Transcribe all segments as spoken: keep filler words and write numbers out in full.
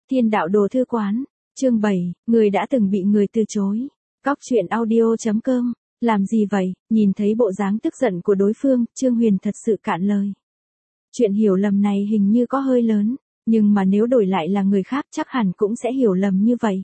Thiên đạo đồ thư quán, chương bảy, người đã từng bị người từ chối. Cóc truyện audio chấm com, làm gì vậy? Nhìn thấy bộ dáng tức giận của đối phương, Trương Huyền thật sự cạn lời. Chuyện hiểu lầm này hình như có hơi lớn, nhưng mà nếu đổi lại là người khác chắc hẳn cũng sẽ hiểu lầm như vậy.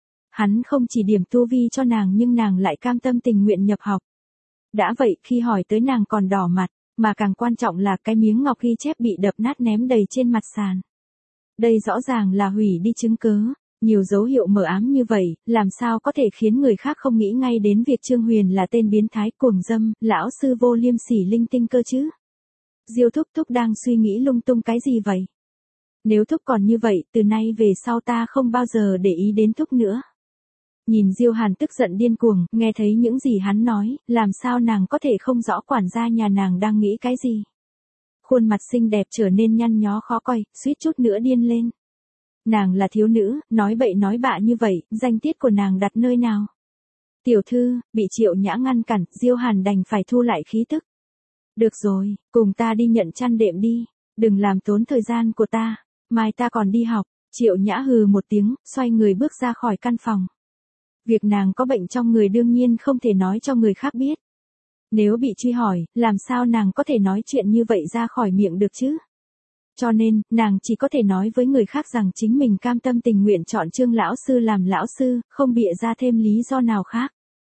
Hắn không chỉ điểm tu vi cho nàng nhưng nàng lại cam tâm tình nguyện nhập học. Đã vậy khi hỏi tới nàng còn đỏ mặt, mà càng quan trọng là cái miếng ngọc ghi chép bị đập nát ném đầy trên mặt sàn. Đây rõ ràng là hủy đi chứng cớ, nhiều dấu hiệu mờ ám như vậy, làm sao có thể khiến người khác không nghĩ ngay đến việc Trương Huyền là tên biến thái cuồng dâm, lão sư vô liêm sỉ linh tinh cơ chứ. Diêu Thúc Thúc đang suy nghĩ lung tung cái gì vậy? Nếu Thúc còn như vậy, từ nay về sau ta không bao giờ để ý đến Thúc nữa. Nhìn Diêu Hàn tức giận điên cuồng, nghe thấy những gì hắn nói, làm sao nàng có thể không rõ quản gia nhà nàng đang nghĩ cái gì. Khuôn mặt xinh đẹp trở nên nhăn nhó khó coi, suýt chút nữa điên lên. Nàng là thiếu nữ, nói bậy nói bạ như vậy, danh tiết của nàng đặt nơi nào? Tiểu thư, bị Triệu Nhã ngăn cản, Diêu Hàn đành phải thu lại khí tức. Được rồi, cùng ta đi nhận chăn đệm đi, đừng làm tốn thời gian của ta, mai ta còn đi học. Triệu Nhã hừ một tiếng, xoay người bước ra khỏi căn phòng. Việc nàng có bệnh trong người đương nhiên không thể nói cho người khác biết. Nếu bị truy hỏi, làm sao nàng có thể nói chuyện như vậy ra khỏi miệng được chứ? Cho nên, nàng chỉ có thể nói với người khác rằng chính mình cam tâm tình nguyện chọn Trương lão sư làm lão sư, không bịa ra thêm lý do nào khác.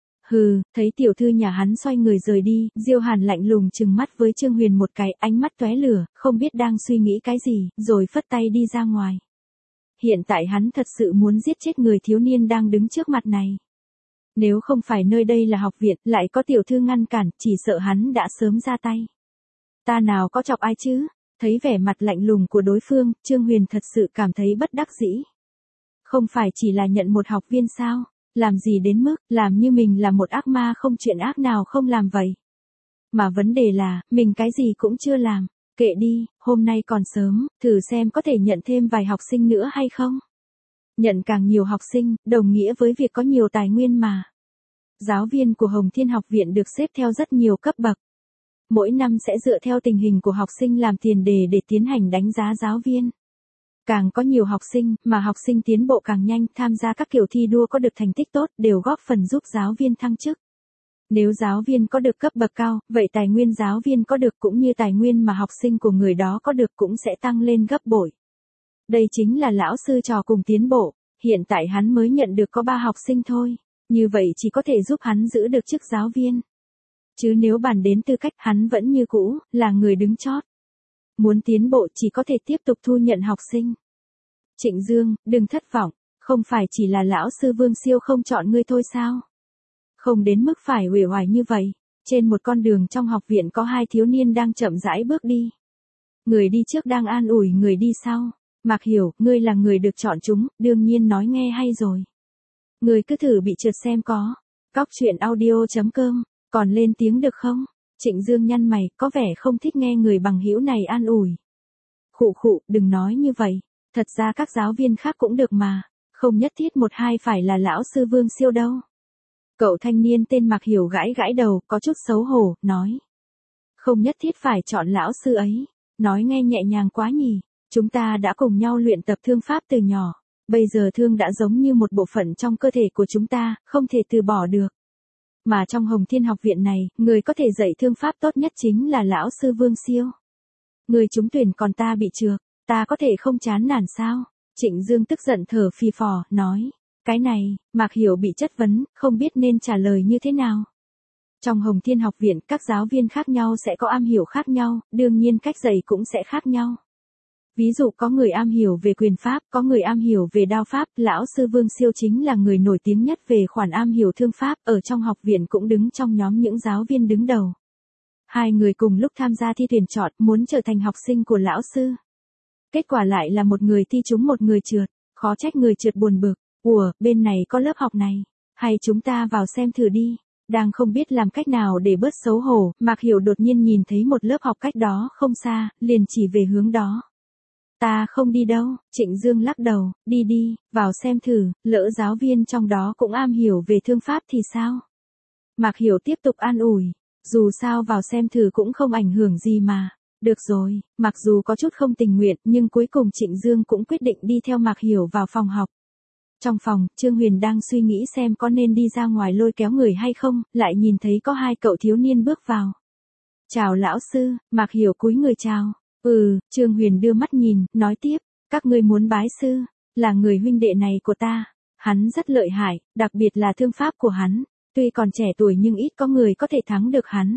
Hừ, thấy tiểu thư nhà hắn xoay người rời đi, Diêu Hàn lạnh lùng trừng mắt với Trương Huyền một cái, ánh mắt tóe lửa, không biết đang suy nghĩ cái gì, rồi phất tay đi ra ngoài. Hiện tại hắn thật sự muốn giết chết người thiếu niên đang đứng trước mặt này. Nếu không phải nơi đây là học viện, lại có tiểu thư ngăn cản, chỉ sợ hắn đã sớm ra tay. Ta nào có chọc ai chứ? Thấy vẻ mặt lạnh lùng của đối phương, Trương Huyền thật sự cảm thấy bất đắc dĩ. Không phải chỉ là nhận một học viên sao? Làm gì đến mức, làm như mình là một ác ma không chuyện ác nào không làm vậy. Mà vấn đề là, mình cái gì cũng chưa làm. Kệ đi, hôm nay còn sớm, thử xem có thể nhận thêm vài học sinh nữa hay không. Nhận càng nhiều học sinh, đồng nghĩa với việc có nhiều tài nguyên mà. Giáo viên của Hồng Thiên Học Viện được xếp theo rất nhiều cấp bậc. Mỗi năm sẽ dựa theo tình hình của học sinh làm tiền đề để tiến hành đánh giá giáo viên. Càng có nhiều học sinh, mà học sinh tiến bộ càng nhanh, tham gia các kiểu thi đua có được thành tích tốt, đều góp phần giúp giáo viên thăng chức. Nếu giáo viên có được cấp bậc cao, vậy tài nguyên giáo viên có được cũng như tài nguyên mà học sinh của người đó có được cũng sẽ tăng lên gấp bội. Đây chính là lão sư trò cùng tiến bộ, hiện tại hắn mới nhận được có ba học sinh thôi, như vậy chỉ có thể giúp hắn giữ được chức giáo viên. Chứ nếu bàn đến tư cách hắn vẫn như cũ, là người đứng chót. Muốn tiến bộ chỉ có thể tiếp tục thu nhận học sinh. Trịnh Dương, đừng thất vọng, không phải chỉ là lão sư Vương Siêu không chọn ngươi thôi sao? Không đến mức phải uể oải như vậy. Trên một con đường trong học viện có hai thiếu niên đang chậm rãi bước đi. Người đi trước đang an ủi người đi sau. Mạc Hiểu, ngươi là người được chọn chúng, đương nhiên nói nghe hay rồi. Ngươi cứ thử bị trượt xem có. Cóc truyện audio chấm com, còn lên tiếng được không? Trịnh Dương nhăn mày, có vẻ không thích nghe người bằng hữu này an ủi. Khụ khụ, đừng nói như vậy. Thật ra các giáo viên khác cũng được mà. Không nhất thiết một hai phải là lão sư Vương Siêu đâu. Cậu thanh niên tên Mạc Hiểu gãi gãi đầu, có chút xấu hổ, nói. Không nhất thiết phải chọn lão sư ấy. Nói nghe nhẹ nhàng quá nhỉ. Chúng ta đã cùng nhau luyện tập thương pháp từ nhỏ. Bây giờ thương đã giống như một bộ phận trong cơ thể của chúng ta, không thể từ bỏ được. Mà trong Hồng Thiên Học Viện này, người có thể dạy thương pháp tốt nhất chính là lão sư Vương Siêu. Người trúng tuyển còn ta bị trượt, ta có thể không chán nản sao? Trịnh Dương tức giận thở phì phò, nói. Cái này, Mạc Hiểu bị chất vấn, không biết nên trả lời như thế nào. Trong Hồng Thiên Học Viện, các giáo viên khác nhau sẽ có am hiểu khác nhau, đương nhiên cách dạy cũng sẽ khác nhau. Ví dụ có người am hiểu về quyền pháp, có người am hiểu về đao pháp, lão sư Vương Siêu chính là người nổi tiếng nhất về khoản am hiểu thương pháp, ở trong học viện cũng đứng trong nhóm những giáo viên đứng đầu. Hai người cùng lúc tham gia thi tuyển chọn, muốn trở thành học sinh của lão sư. Kết quả lại là một người thi trúng một người trượt, khó trách người trượt buồn bực. Ủa, bên này có lớp học này, hay chúng ta vào xem thử đi. Đang không biết làm cách nào để bớt xấu hổ, Mạc Hiểu đột nhiên nhìn thấy một lớp học cách đó không xa, liền chỉ về hướng đó. Ta không đi đâu, Trịnh Dương lắc đầu, đi đi, vào xem thử, lỡ giáo viên trong đó cũng am hiểu về thương pháp thì sao? Mạc Hiểu tiếp tục an ủi, dù sao vào xem thử cũng không ảnh hưởng gì mà. Được rồi, mặc dù có chút không tình nguyện nhưng cuối cùng Trịnh Dương cũng quyết định đi theo Mạc Hiểu vào phòng học. Trong phòng, Trương Huyền đang suy nghĩ xem có nên đi ra ngoài lôi kéo người hay không, lại nhìn thấy có hai cậu thiếu niên bước vào. Chào lão sư, Mạc Hiểu cúi người chào. Ừ, Trương Huyền đưa mắt nhìn, nói tiếp, các ngươi muốn bái sư, là người huynh đệ này của ta. Hắn rất lợi hại, đặc biệt là thương pháp của hắn. Tuy còn trẻ tuổi nhưng ít có người có thể thắng được hắn.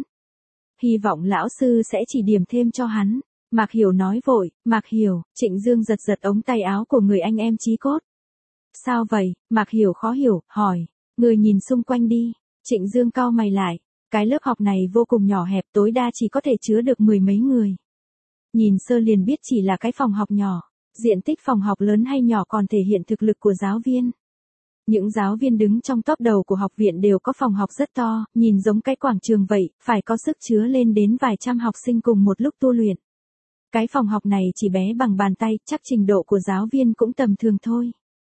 Hy vọng lão sư sẽ chỉ điểm thêm cho hắn. Mạc Hiểu nói vội, Mạc Hiểu, Trịnh Dương giật giật ống tay áo của người anh em chí cốt. Sao vậy? Mạc Hiểu khó hiểu, hỏi. Người nhìn xung quanh đi. Trịnh Dương cau mày lại. Cái lớp học này vô cùng nhỏ hẹp, tối đa chỉ có thể chứa được mười mấy người. Nhìn sơ liền biết chỉ là cái phòng học nhỏ. Diện tích phòng học lớn hay nhỏ còn thể hiện thực lực của giáo viên. Những giáo viên đứng trong top đầu của học viện đều có phòng học rất to, nhìn giống cái quảng trường vậy, phải có sức chứa lên đến vài trăm học sinh cùng một lúc tu luyện. Cái phòng học này chỉ bé bằng bàn tay, chắc trình độ của giáo viên cũng tầm thường thôi.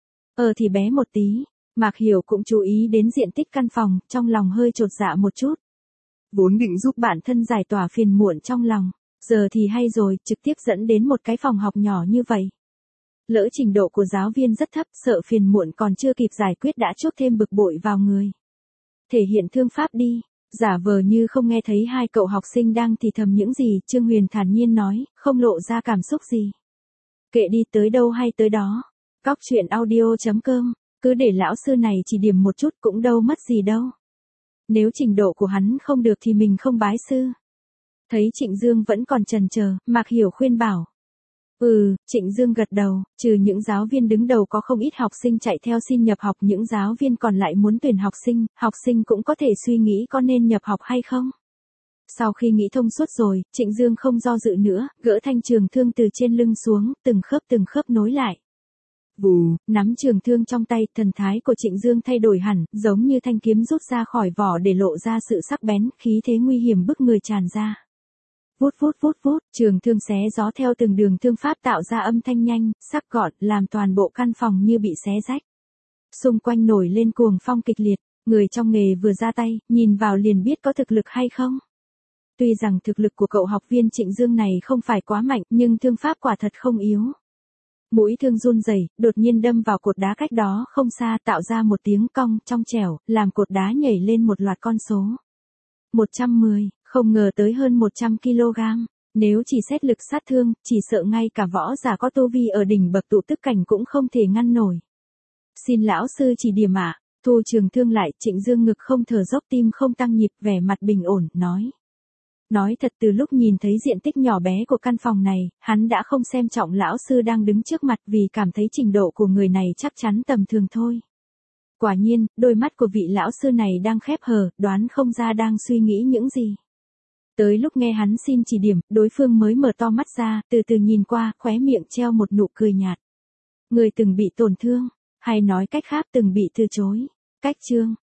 Ờ thì bé một tí, Mạc Hiểu cũng chú ý đến diện tích căn phòng, trong lòng hơi chột dạ một chút. Vốn định giúp bản thân giải tỏa phiền muộn trong lòng, giờ thì hay rồi, trực tiếp dẫn đến một cái phòng học nhỏ như vậy. Lỡ trình độ của giáo viên rất thấp, sợ phiền muộn còn chưa kịp giải quyết đã chuốc thêm bực bội vào người. Thể hiện thương pháp đi, giả vờ như không nghe thấy hai cậu học sinh đang thì thầm những gì, Trương Huyền thản nhiên nói, không lộ ra cảm xúc gì. Kệ đi, tới đâu hay tới đó. Cóc truyện audio chấm com, cứ để lão sư này chỉ điểm một chút cũng đâu mất gì đâu. Nếu trình độ của hắn không được thì mình không bái sư. Thấy Trịnh Dương vẫn còn chần chờ, Mạc Hiểu khuyên bảo. Ừ, Trịnh Dương gật đầu, trừ những giáo viên đứng đầu có không ít học sinh chạy theo xin nhập học, những giáo viên còn lại muốn tuyển học sinh, học sinh cũng có thể suy nghĩ có nên nhập học hay không. Sau khi nghĩ thông suốt rồi, Trịnh Dương không do dự nữa, gỡ thanh trường thương từ trên lưng xuống, từng khớp từng khớp nối lại. Vù, nắm trường thương trong tay, thần thái của Trịnh Dương thay đổi hẳn, giống như thanh kiếm rút ra khỏi vỏ để lộ ra sự sắc bén, khí thế nguy hiểm bức người tràn ra. Vút vút vút vút, trường thương xé gió theo từng đường thương pháp tạo ra âm thanh nhanh, sắc gọn, làm toàn bộ căn phòng như bị xé rách. Xung quanh nổi lên cuồng phong kịch liệt, người trong nghề vừa ra tay, nhìn vào liền biết có thực lực hay không. Tuy rằng thực lực của cậu học viên Trịnh Dương này không phải quá mạnh, nhưng thương pháp quả thật không yếu. Mũi thương run rẩy, đột nhiên đâm vào cột đá cách đó không xa, tạo ra một tiếng cong trong trẻo, làm cột đá nhảy lên một loạt con số. một trăm mười, không ngờ tới hơn một trăm ki lô gam. Nếu chỉ xét lực sát thương, chỉ sợ ngay cả võ giả có tu vi ở đỉnh bậc tụ tức cảnh cũng không thể ngăn nổi. Xin lão sư chỉ điểm ạ. Thu trường thương lại, Trịnh Dương ngực không thở dốc, tim không tăng nhịp, vẻ mặt bình ổn, nói. Nói thật, từ lúc nhìn thấy diện tích nhỏ bé của căn phòng này, hắn đã không xem trọng lão sư đang đứng trước mặt vì cảm thấy trình độ của người này chắc chắn tầm thường thôi. Quả nhiên, đôi mắt của vị lão sư này đang khép hờ, đoán không ra đang suy nghĩ những gì. Tới lúc nghe hắn xin chỉ điểm, đối phương mới mở to mắt ra, từ từ nhìn qua, khóe miệng treo một nụ cười nhạt. Người từng bị tổn thương, hay nói cách khác từng bị từ chối. Cách chương,